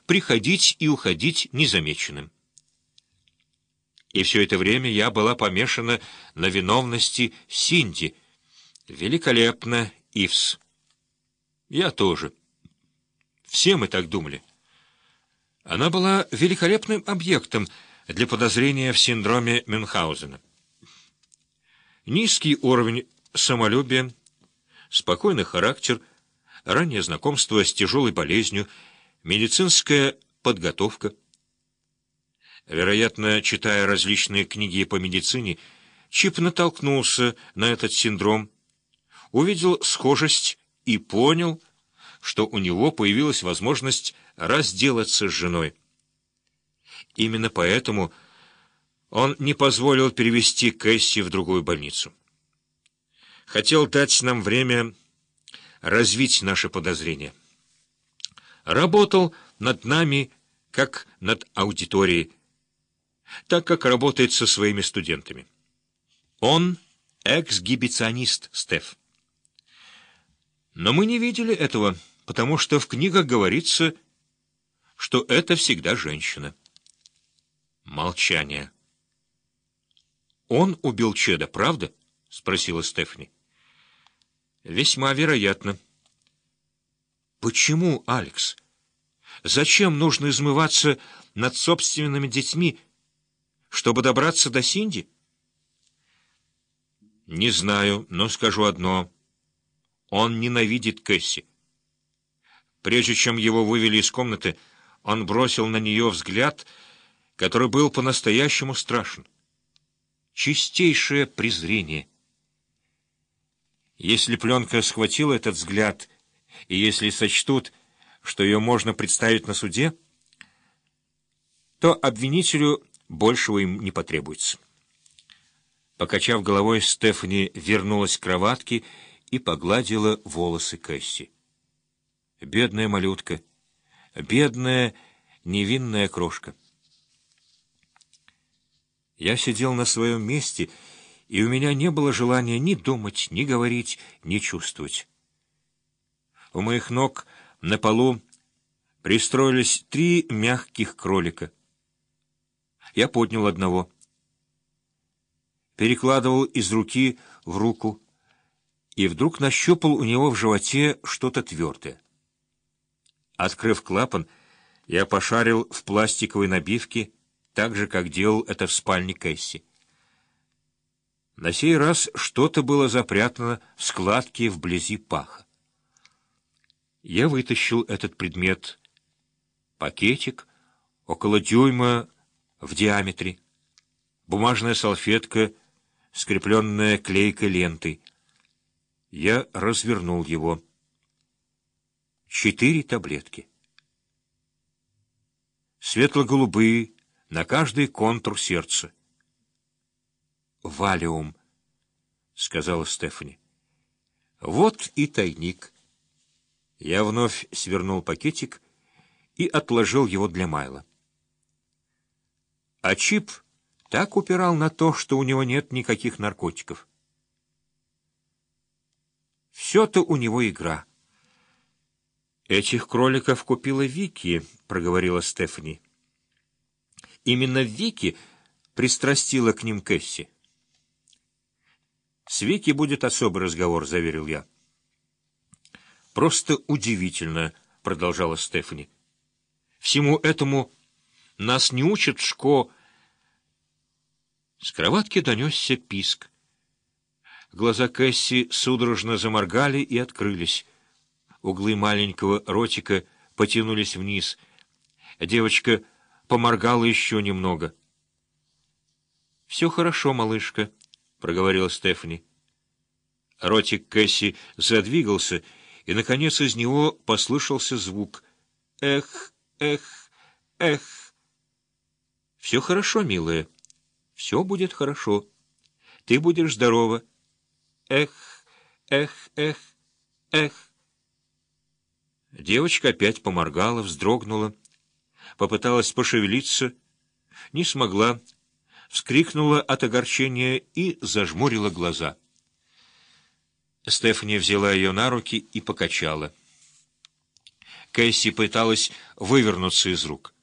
приходить и уходить незамеченным. И все это время я была помешана на виновности Синди. Великолепно, Ивс. Я тоже. Все мы так думали. Она была великолепным объектом для подозрения в синдроме Мюнхгаузена. Низкий уровень самолюбия, спокойный характер, раннее знакомство с тяжелой болезнью, медицинская подготовка. Вероятно, читая различные книги по медицине, Чип натолкнулся на этот синдром, увидел схожесть и понял, что у него появилась возможность разделаться с женой. Именно поэтому он не позволил перевести Кэсси в другую больницу. Хотел дать нам время развить наши подозрения. Работал над нами, как над аудиторией, так как работает со своими студентами. Он эксгибиционист, Стеф. Но мы не видели этого, потому что в книгах говорится, что это всегда женщина. Молчание. «Он убил Чеда, правда?» — спросила Стефани. «Весьма вероятно». «Почему, Алекс? Зачем нужно измываться над собственными детьми, чтобы добраться до Синди?» «Не знаю, но скажу одно. Он ненавидит Кэсси. Прежде чем его вывели из комнаты, он бросил на нее взгляд, который был по-настоящему страшен. Чистейшее презрение. Если пленка схватила этот взгляд, и если сочтут, что ее можно представить на суде, то обвинителю большего им не потребуется». Покачав головой, Стефани вернулась к кроватке и погладила волосы Кэсси. Бедная малютка, бедная невинная крошка. Я сидел на своем месте, и у меня не было желания ни думать, ни говорить, ни чувствовать. У моих ног на полу пристроились 3 мягких кролика. Я поднял одного, перекладывал из руки в руку, и вдруг нащупал у него в животе что-то твердое. Открыв клапан, я пошарил в пластиковой набивке, так же, как делал это в спальне Кэсси. На сей раз что-то было запрятано в складке вблизи паха. Я вытащил этот предмет. Пакетик, около дюйма в диаметре, бумажная салфетка, скрепленная клейкой лентой. Я развернул его. 4 таблетки. Светло-голубые, на каждый контур сердца. «Валиум», — сказала Стефани. «Вот и тайник». Я вновь свернул пакетик и отложил его для Майла. А Чип так упирал на то, что у него нет никаких наркотиков. Все-то у него игра. «Этих кроликов купила Вики», — проговорила Стефани. Именно Вики пристрастила к ним Кэсси. «С Вики будет особый разговор», — заверил я. «Просто удивительно», — продолжала Стефани. «Всему этому нас не учат в школе». С кроватки донесся писк. Глаза Кэсси судорожно заморгали и открылись. Углы маленького ротика потянулись вниз. Девочка поморгала еще немного. «Все хорошо, малышка», — проговорила Стефани. Ротик Кэсси задвигался, и, наконец, из него послышался звук. «Эх, эх, эх». «Все хорошо, милая. Все будет хорошо. Ты будешь здорова. Эх, эх, эх, эх». Девочка опять поморгала, вздрогнула, попыталась пошевелиться, не смогла, вскрикнула от огорчения и зажмурила глаза. Стефани взяла ее на руки и покачала. Кэсси пыталась вывернуться из рук.